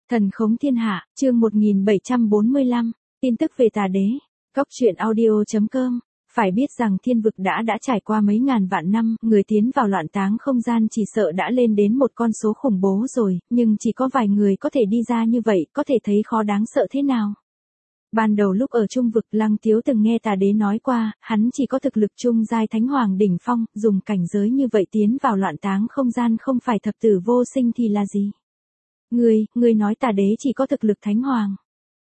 Thần khống thiên hạ, chương 1745, tin tức về tà đế. Cóc truyện audio.com. Phải biết rằng thiên vực đã trải qua mấy ngàn vạn năm, người tiến vào loạn táng không gian chỉ sợ đã lên đến một con số khủng bố rồi, nhưng chỉ có vài người có thể đi ra như vậy, có thể thấy khó đáng sợ thế nào. Ban đầu lúc ở trung vực, Lăng Tiếu từng nghe tà đế nói qua, hắn chỉ có thực lực trung giai thánh hoàng đỉnh phong, dùng cảnh giới như vậy tiến vào loạn táng không gian không phải thập tử vô sinh thì là gì? Ngươi nói tà đế chỉ có thực lực thánh hoàng.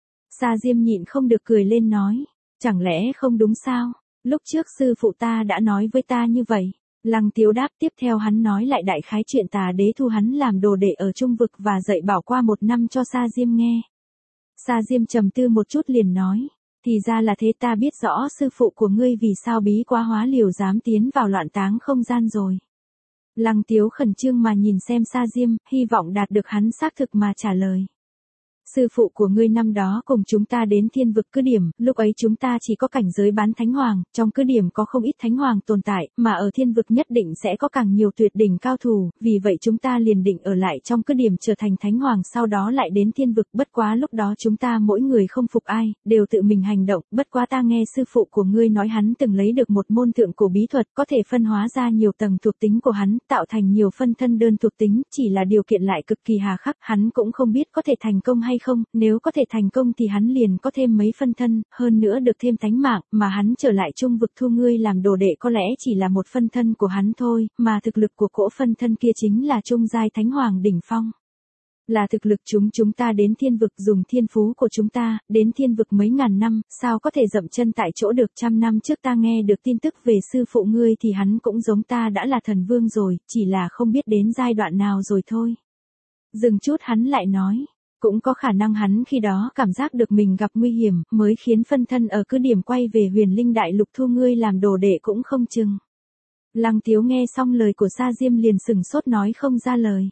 Sa Diêm nhịn không được cười lên nói, chẳng lẽ không đúng sao? Lúc trước sư phụ ta đã nói với ta như vậy. Lăng Tiếu đáp, tiếp theo hắn nói lại đại khái chuyện tà đế thu hắn làm đồ đệ ở trung vực và dạy bảo qua 1 năm cho Sa Diêm nghe. Sa Diêm trầm tư một chút liền nói, thì ra là thế, ta biết rõ sư phụ của ngươi vì sao bí quá hóa liều dám tiến vào loạn táng không gian rồi. Lăng Tiếu khẩn trương mà nhìn xem Sa Diêm, hy vọng đạt được hắn xác thực mà trả lời. Sư phụ của ngươi năm đó cùng chúng ta đến thiên vực cứ điểm, lúc ấy chúng ta chỉ có cảnh giới bán thánh hoàng, trong cứ điểm có không ít thánh hoàng tồn tại, mà ở thiên vực nhất định sẽ có càng nhiều tuyệt đỉnh cao thủ, vì vậy chúng ta liền định ở lại trong cứ điểm trở thành thánh hoàng, sau đó lại đến thiên vực. Bất quá lúc đó chúng ta mỗi người không phục ai, đều tự mình hành động. Bất quá ta nghe sư phụ của ngươi nói hắn từng lấy được một môn thượng cổ bí thuật, có thể phân hóa ra nhiều tầng thuộc tính của hắn, tạo thành nhiều phân thân đơn thuộc tính, chỉ là điều kiện lại cực kỳ hà khắc, hắn cũng không biết có thể thành công hay không, nếu có thể thành công thì hắn liền có thêm mấy phân thân, hơn nữa được thêm tánh mạng, mà hắn trở lại trung vực thu ngươi làm đồ đệ có lẽ chỉ là một phân thân của hắn thôi, mà thực lực của cỗ phân thân kia chính là trung giai thánh hoàng đỉnh phong. Là thực lực chúng ta đến thiên vực dùng thiên phú của chúng ta, đến thiên vực mấy ngàn năm, sao có thể dậm chân tại chỗ được. 100 năm trước ta nghe được tin tức về sư phụ ngươi thì hắn cũng giống ta đã là thần vương rồi, chỉ là không biết đến giai đoạn nào rồi thôi. Dừng chút hắn lại nói. Cũng có khả năng hắn khi đó cảm giác được mình gặp nguy hiểm, mới khiến phân thân ở cứ điểm quay về Huyền Linh Đại Lục thu ngươi làm đồ đệ cũng không chừng. Lăng Tiếu nghe xong lời của Sa Diêm liền sừng sốt nói không ra lời.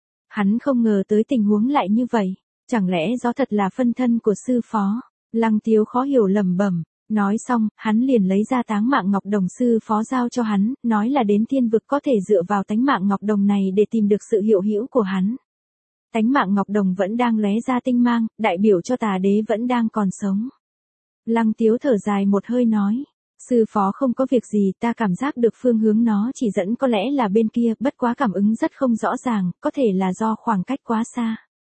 Hắn không ngờ tới tình huống lại như vậy, chẳng lẽ do thật là phân thân của sư phó? Lăng Tiếu khó hiểu lẩm bẩm, nói xong, hắn liền lấy ra táng mạng ngọc đồng sư phó giao cho hắn, nói là đến thiên vực có thể dựa vào tánh mạng ngọc đồng này để tìm được sự hiệu hữu của hắn. Tánh mạng ngọc đồng vẫn đang lóe ra tinh mang, đại biểu cho tà đế vẫn đang còn sống. Lăng Tiếu thở dài một hơi nói, sư phó không có việc gì, ta cảm giác được phương hướng nó chỉ dẫn có lẽ là bên kia, bất quá cảm ứng rất không rõ ràng, có thể là do khoảng cách quá xa.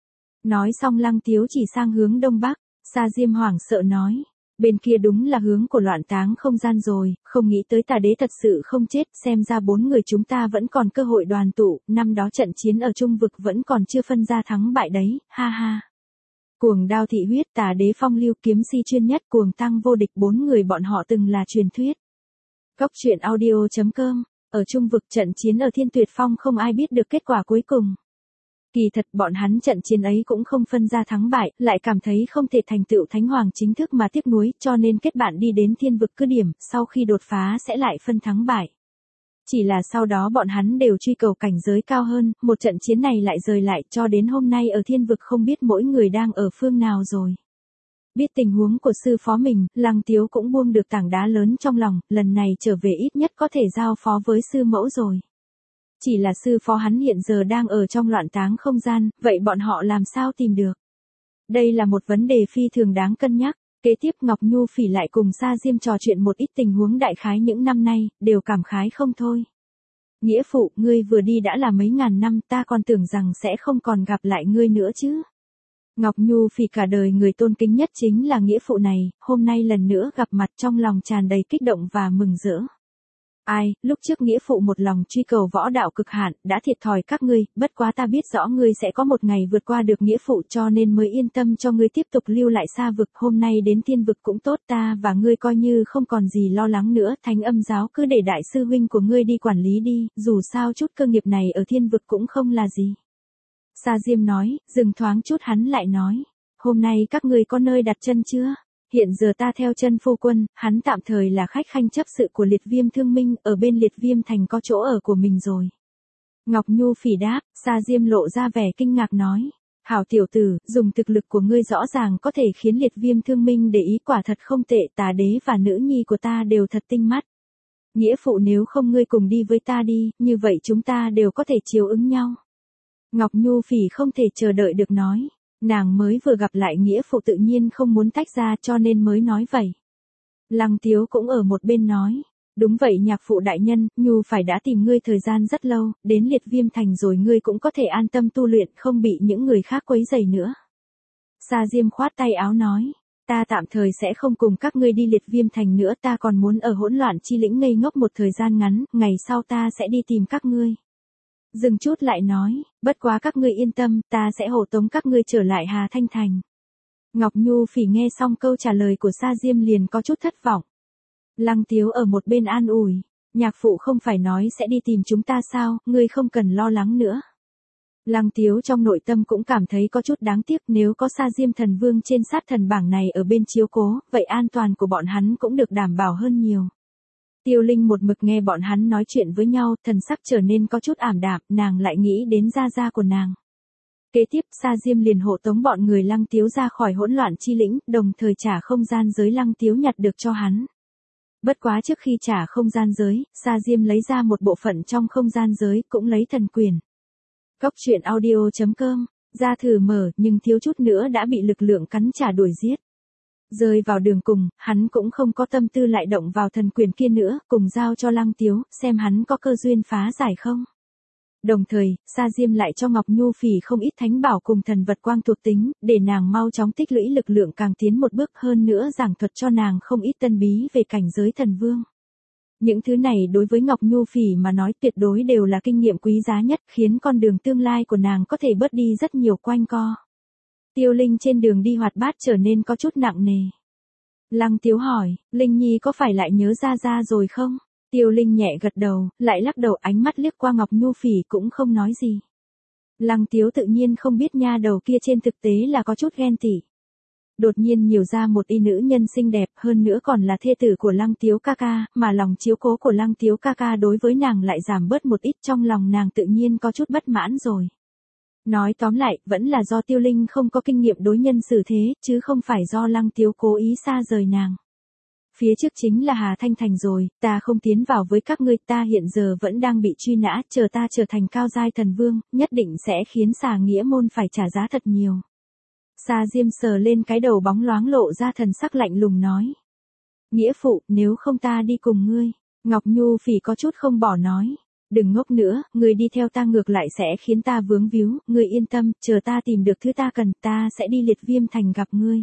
Nói xong Lăng Tiếu chỉ sang hướng đông bắc. Sa Diêm hoảng sợ nói, bên kia đúng là hướng của loạn táng không gian rồi, không nghĩ tới tà đế thật sự không chết, xem ra 4 người chúng ta vẫn còn cơ hội đoàn tụ, năm đó trận chiến ở trung vực vẫn còn chưa phân ra thắng bại đấy, ha ha. Cuồng đao thị huyết, tà đế phong lưu, kiếm si chuyên nhất, cuồng tăng vô địch, 4 người bọn họ từng là truyền thuyết. Cóc truyện audio.com. Ở trung vực trận chiến ở Thiên Tuyệt Phong không ai biết được kết quả cuối cùng. Kỳ thật bọn hắn trận chiến ấy cũng không phân ra thắng bại, lại cảm thấy không thể thành tựu thánh hoàng chính thức mà tiếc nuối, cho nên kết bạn đi đến thiên vực cứ điểm, sau khi đột phá sẽ lại phân thắng bại. Chỉ là sau đó bọn hắn đều truy cầu cảnh giới cao hơn, một trận chiến này lại rời lại, cho đến hôm nay ở thiên vực không biết mỗi người đang ở phương nào rồi. Biết tình huống của sư phó mình, Lăng Tiếu cũng buông được tảng đá lớn trong lòng, lần này trở về ít nhất có thể giao phó với sư mẫu rồi. Chỉ là sư phó hắn hiện giờ đang ở trong loạn táng không gian, vậy bọn họ làm sao tìm được? Đây là một vấn đề phi thường đáng cân nhắc. Kế tiếp Ngọc Nhu Phỉ lại cùng Sa Diêm trò chuyện một ít tình huống đại khái những năm nay, đều cảm khái không thôi. Nghĩa phụ, ngươi vừa đi đã là mấy ngàn năm, ta còn tưởng rằng sẽ không còn gặp lại ngươi nữa chứ. Ngọc Nhu Phỉ cả đời người tôn kính nhất chính là nghĩa phụ này, hôm nay lần nữa gặp mặt trong lòng tràn đầy kích động và mừng rỡ. Ai, lúc trước nghĩa phụ một lòng truy cầu võ đạo cực hạn, đã thiệt thòi các ngươi, bất quá ta biết rõ ngươi sẽ có một ngày vượt qua được nghĩa phụ cho nên mới yên tâm cho ngươi tiếp tục lưu lại xa vực, hôm nay đến thiên vực cũng tốt, ta và ngươi coi như không còn gì lo lắng nữa, Thánh Âm giáo cứ để đại sư huynh của ngươi đi quản lý đi, dù sao chút cơ nghiệp này ở thiên vực cũng không là gì. Sa Diêm nói, dừng thoáng chút hắn lại nói, hôm nay các ngươi có nơi đặt chân chưa? Hiện giờ ta theo chân phu quân, hắn tạm thời là khách khanh chấp sự của Liệt Viêm Thương Minh, ở bên Liệt Viêm thành có chỗ ở của mình rồi. Ngọc Nhu Phỉ đáp, Sa Diêm lộ ra vẻ kinh ngạc nói, hảo tiểu tử, dùng thực lực của ngươi rõ ràng có thể khiến Liệt Viêm Thương Minh để ý, quả thật không tệ, tà đế và nữ nhi của ta đều thật tinh mắt. Nghĩa phụ nếu không ngươi cùng đi với ta đi, như vậy chúng ta đều có thể chiếu ứng nhau. Ngọc Nhu Phỉ không thể chờ đợi được nói. Nàng mới vừa gặp lại nghĩa phụ tự nhiên không muốn tách ra cho nên mới nói vậy. Lăng Tiếu cũng ở một bên nói. Đúng vậy nhạc phụ đại nhân, Nhu phải đã tìm ngươi thời gian rất lâu, đến Liệt Viêm Thành rồi ngươi cũng có thể an tâm tu luyện không bị những người khác quấy rầy nữa. Sa Diêm khoát tay áo nói. Ta tạm thời sẽ không cùng các ngươi đi Liệt Viêm Thành nữa, ta còn muốn ở hỗn loạn chi lĩnh ngây ngốc một thời gian ngắn, ngày sau ta sẽ đi tìm các ngươi. Dừng chút lại nói, bất quá các ngươi yên tâm, ta sẽ hộ tống các ngươi trở lại Hà Thanh Thành. Ngọc Nhu Phỉ nghe xong câu trả lời của Sa Diêm liền có chút thất vọng. Lăng Tiếu ở một bên an ủi, nhạc phụ không phải nói sẽ đi tìm chúng ta sao, ngươi không cần lo lắng nữa. Lăng Tiếu trong nội tâm cũng cảm thấy có chút đáng tiếc, nếu có Sa Diêm thần vương trên sát thần bảng này ở bên chiếu cố, vậy an toàn của bọn hắn cũng được đảm bảo hơn nhiều. Tiêu Linh một mực nghe bọn hắn nói chuyện với nhau, thần sắc trở nên có chút ảm đạm, nàng lại nghĩ đến gia gia của nàng. Kế tiếp Sa Diêm liền hộ tống bọn người Lăng Tiếu ra khỏi hỗn loạn chi lĩnh, đồng thời trả không gian giới Lăng Tiếu nhặt được cho hắn. Bất quá trước khi trả không gian giới, Sa Diêm lấy ra một bộ phận trong không gian giới, cũng lấy thần quyền. Cốc truyện audio.com, ra thử mở nhưng thiếu chút nữa đã bị lực lượng cắn trả đuổi giết. Rơi vào đường cùng, hắn cũng không có tâm tư lại động vào thần quyền kia nữa, cùng giao cho Lăng Tiếu, xem hắn có cơ duyên phá giải không. Đồng thời, Sa Diêm lại cho Ngọc Nhu Phỉ không ít thánh bảo cùng thần vật quang thuộc tính, để nàng mau chóng tích lũy lực lượng càng tiến một bước hơn nữa giảng thuật cho nàng không ít tân bí về cảnh giới thần vương. Những thứ này đối với Ngọc Nhu Phỉ mà nói tuyệt đối đều là kinh nghiệm quý giá nhất, khiến con đường tương lai của nàng có thể bớt đi rất nhiều quanh co. Tiêu Linh trên đường đi hoạt bát trở nên có chút nặng nề. Lăng Tiếu hỏi, Linh Nhi có phải lại nhớ ra ra rồi không? Tiêu Linh nhẹ gật đầu, lại lắc đầu, ánh mắt liếc qua Ngọc Nhu Phỉ cũng không nói gì. Lăng Tiếu tự nhiên không biết nha đầu kia trên thực tế là có chút ghen tị. Đột nhiên nhiều ra một y nữ nhân xinh đẹp, hơn nữa còn là thê tử của Lăng Tiếu ca ca, mà lòng chiếu cố của Lăng Tiếu ca ca đối với nàng lại giảm bớt một ít, trong lòng nàng tự nhiên có chút bất mãn rồi. Nói tóm lại, vẫn là do Tiêu Linh không có kinh nghiệm đối nhân xử thế, chứ không phải do Lăng Tiếu cố ý xa rời nàng. Phía trước chính là Hà Thanh Thành rồi, ta không tiến vào với các ngươi, ta hiện giờ vẫn đang bị truy nã, chờ ta trở thành cao giai thần vương, nhất định sẽ khiến Xà Nghĩa môn phải trả giá thật nhiều. Sa Diêm sờ lên cái đầu bóng loáng lộ ra thần sắc lạnh lùng nói. Nghĩa phụ, nếu không ta đi cùng ngươi. Ngọc Nhu Phỉ có chút không bỏ nói. Đừng ngốc nữa, ngươi đi theo ta ngược lại sẽ khiến ta vướng víu, ngươi yên tâm, chờ ta tìm được thứ ta cần, ta sẽ đi Liệt Viêm Thành gặp ngươi.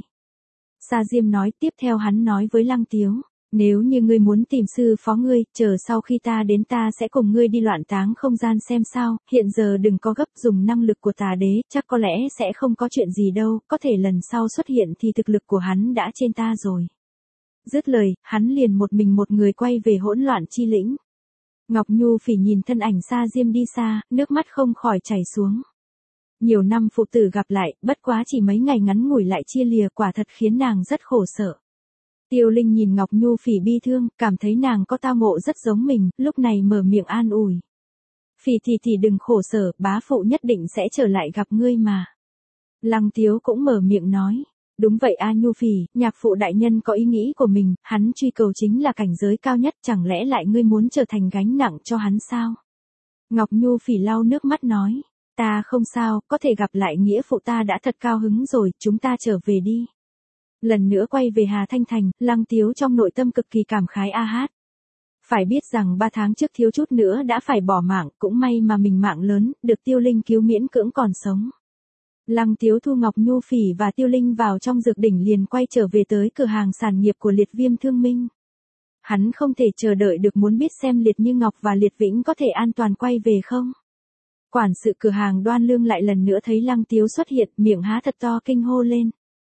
Sa Diêm nói, tiếp theo hắn nói với Lăng Tiếu. Nếu như ngươi muốn tìm sư phó ngươi, chờ sau khi ta đến ta sẽ cùng ngươi đi loạn táng không gian xem sao, hiện giờ đừng có gấp, dùng năng lực của tà đế, chắc có lẽ sẽ không có chuyện gì đâu, có thể lần sau xuất hiện thì thực lực của hắn đã trên ta rồi. Dứt lời, hắn liền một mình một người quay về hỗn loạn chi lĩnh. Ngọc Nhu Phỉ nhìn thân ảnh Sa Diêm đi xa, nước mắt không khỏi chảy xuống. Nhiều năm phụ tử gặp lại, bất quá chỉ mấy ngày ngắn ngủi lại chia lìa, quả thật khiến nàng rất khổ sở. Tiêu Linh nhìn Ngọc Nhu Phỉ bi thương, cảm thấy nàng có tao ngộ rất giống mình, lúc này mở miệng an ủi. Phỉ thì đừng khổ sở, bá phụ nhất định sẽ trở lại gặp ngươi mà. Lăng Tiếu cũng mở miệng nói. Đúng vậy a Nhu Phỉ, nhạc phụ đại nhân có ý nghĩ của mình, hắn truy cầu chính là cảnh giới cao nhất, chẳng lẽ lại ngươi muốn trở thành gánh nặng cho hắn sao? Ngọc Nhu Phỉ lau nước mắt nói. Ta không sao, có thể gặp lại nghĩa phụ ta đã thật cao hứng rồi, chúng ta trở về đi. Lần nữa quay về Hà Thanh Thành, Lăng Tiếu trong nội tâm cực kỳ cảm khái a hát. Phải biết rằng 3 tháng trước thiếu chút nữa đã phải bỏ mạng, cũng may mà mình mạng lớn, được Tiêu Linh cứu miễn cưỡng còn sống. Lăng Tiếu thu Ngọc Nhu Phỉ và Tiêu Linh vào trong dược đỉnh liền quay trở về tới cửa hàng sản nghiệp của Liệt Viêm Thương Minh. Hắn không thể chờ đợi được muốn biết xem Liệt Như Ngọc và Liệt Vĩnh có thể an toàn quay về không. Quản sự cửa hàng Đoan Lương lại lần nữa thấy Lăng Tiếu xuất hiện, miệng há thật to kinh hô lên.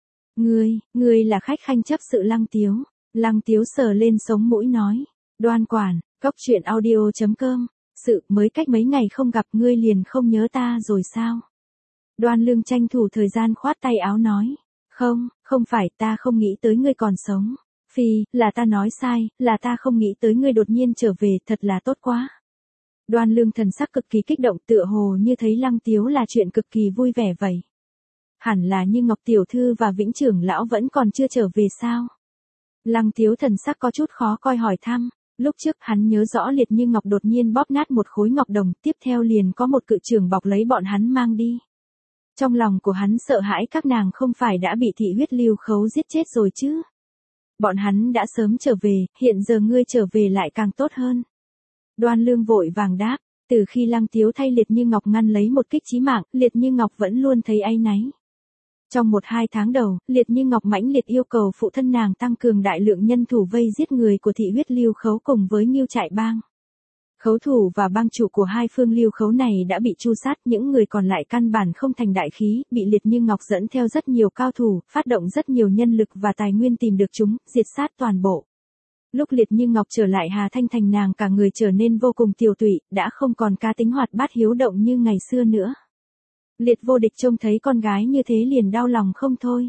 Ngươi là khách khanh chấp sự Lăng Tiếu. Lăng Tiếu sờ lên sống mũi nói. Đoan quản, cốc truyện audio.com, sự mới cách mấy ngày không gặp ngươi liền không nhớ ta rồi sao? Đoan Lương tranh thủ thời gian khoát tay áo nói. Không phải, ta không nghĩ tới ngươi còn sống. Phi, là ta nói sai, là ta không nghĩ tới ngươi đột nhiên trở về, thật là tốt quá. Đoan Lương thần sắc cực kỳ kích động, tựa hồ như thấy Lăng Tiếu là chuyện cực kỳ vui vẻ vậy. Hẳn là Như Ngọc tiểu thư và Vĩnh trưởng lão vẫn còn chưa trở về sao? Lăng Tiếu thần sắc có chút khó coi hỏi thăm. Lúc trước hắn nhớ rõ Liệt Như Ngọc đột nhiên bóp nát một khối ngọc đồng, tiếp theo liền có một cự trường bọc lấy bọn hắn mang đi. Trong lòng của hắn sợ hãi các nàng không phải đã bị thị huyết lưu khấu giết chết rồi chứ. Bọn hắn đã sớm trở về, hiện giờ ngươi trở về lại càng tốt hơn. Đoan Lương vội vàng đáp, từ khi Lăng Tiếu thay Liệt Như Ngọc ngăn lấy một kích chí mạng, Liệt Như Ngọc vẫn luôn thấy áy náy. Trong 1-2 tháng đầu, Liệt Như Ngọc mãnh liệt yêu cầu phụ thân nàng tăng cường đại lượng nhân thủ vây giết người của thị huyết lưu khấu cùng với Ngưu Trại Bang. Khấu thủ và bang chủ của hai phương lưu khấu này đã bị tru sát, những người còn lại căn bản không thành đại khí, bị Liệt Như Ngọc dẫn theo rất nhiều cao thủ, phát động rất nhiều nhân lực và tài nguyên tìm được chúng, diệt sát toàn bộ. Lúc Liệt Như Ngọc trở lại Hà Thanh Thành, nàng cả người trở nên vô cùng tiều tụy, đã không còn cá tính hoạt bát hiếu động như ngày xưa nữa. Liệt Vô Địch trông thấy con gái như thế liền đau lòng không thôi.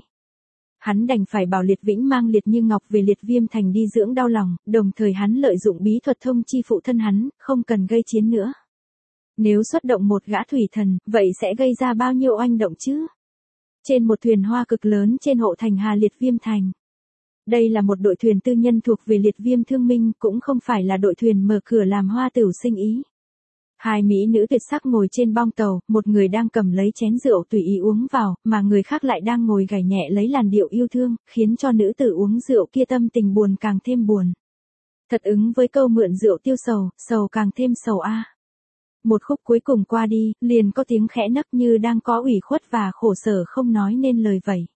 Hắn đành phải bảo Liệt Vĩnh mang Liệt Như Ngọc về Liệt Viêm Thành đi dưỡng đau lòng, đồng thời hắn lợi dụng bí thuật thông chi phụ thân hắn, không cần gây chiến nữa. Nếu xuất động một gã thủy thần, vậy sẽ gây ra bao nhiêu oanh động chứ? Trên một thuyền hoa cực lớn trên hộ thành Hà Liệt Viêm Thành. Đây là một đội thuyền tư nhân thuộc về Liệt Viêm Thương Minh, cũng không phải là đội thuyền mở cửa làm hoa tửu sinh ý. Hai mỹ nữ tuyệt sắc ngồi trên bong tàu, một người đang cầm lấy chén rượu tùy ý uống vào, mà người khác lại đang ngồi gảy nhẹ lấy làn điệu yêu thương, khiến cho nữ tử uống rượu kia tâm tình buồn càng thêm buồn. Thật ứng với câu mượn rượu tiêu sầu, sầu càng thêm sầu a. Một khúc cuối cùng qua đi, liền có tiếng khẽ nấc như đang có ủy khuất và khổ sở không nói nên lời vậy.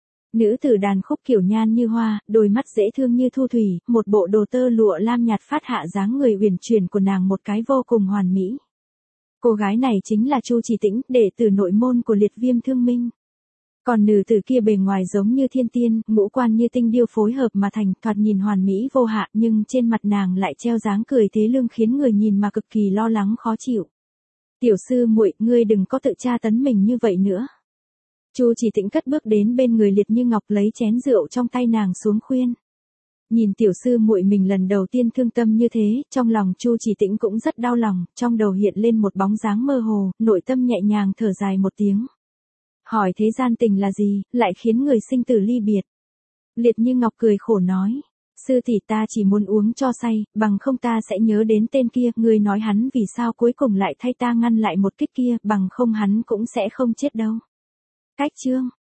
Nữ tử đàn khúc kiểu nhan như hoa, đôi mắt dễ thương như thu thủy, một bộ đồ tơ lụa lam nhạt phát hạ dáng người uyển chuyển của nàng một cái vô cùng hoàn mỹ. Cô gái này chính là Chu Chỉ Tĩnh, đệ tử nội môn của Liệt Viêm Thương Minh. Còn nữ tử kia bề ngoài giống như thiên tiên, ngũ quan như tinh điêu phối hợp mà thành, thoạt nhìn hoàn mỹ vô hạn, nhưng trên mặt nàng lại treo dáng cười thế lương khiến người nhìn mà cực kỳ lo lắng khó chịu. Tiểu sư muội, ngươi đừng có tự tra tấn mình như vậy nữa. Chu Chỉ Tĩnh cất bước đến bên người Liệt Như Ngọc lấy chén rượu trong tay nàng xuống khuyên. Nhìn tiểu sư muội mình lần đầu tiên thương tâm như thế, trong lòng Chu Chỉ Tĩnh cũng rất đau lòng, trong đầu hiện lên một bóng dáng mơ hồ, nội tâm nhẹ nhàng thở dài một tiếng. Hỏi thế gian tình là gì, lại khiến người sinh tử ly biệt? Liệt Như Ngọc cười khổ nói, sư tỷ ta chỉ muốn uống cho say, bằng không ta sẽ nhớ đến tên kia, ngươi nói hắn vì sao cuối cùng lại thay ta ngăn lại một kích kia, bằng không hắn cũng sẽ không chết đâu. Cách chương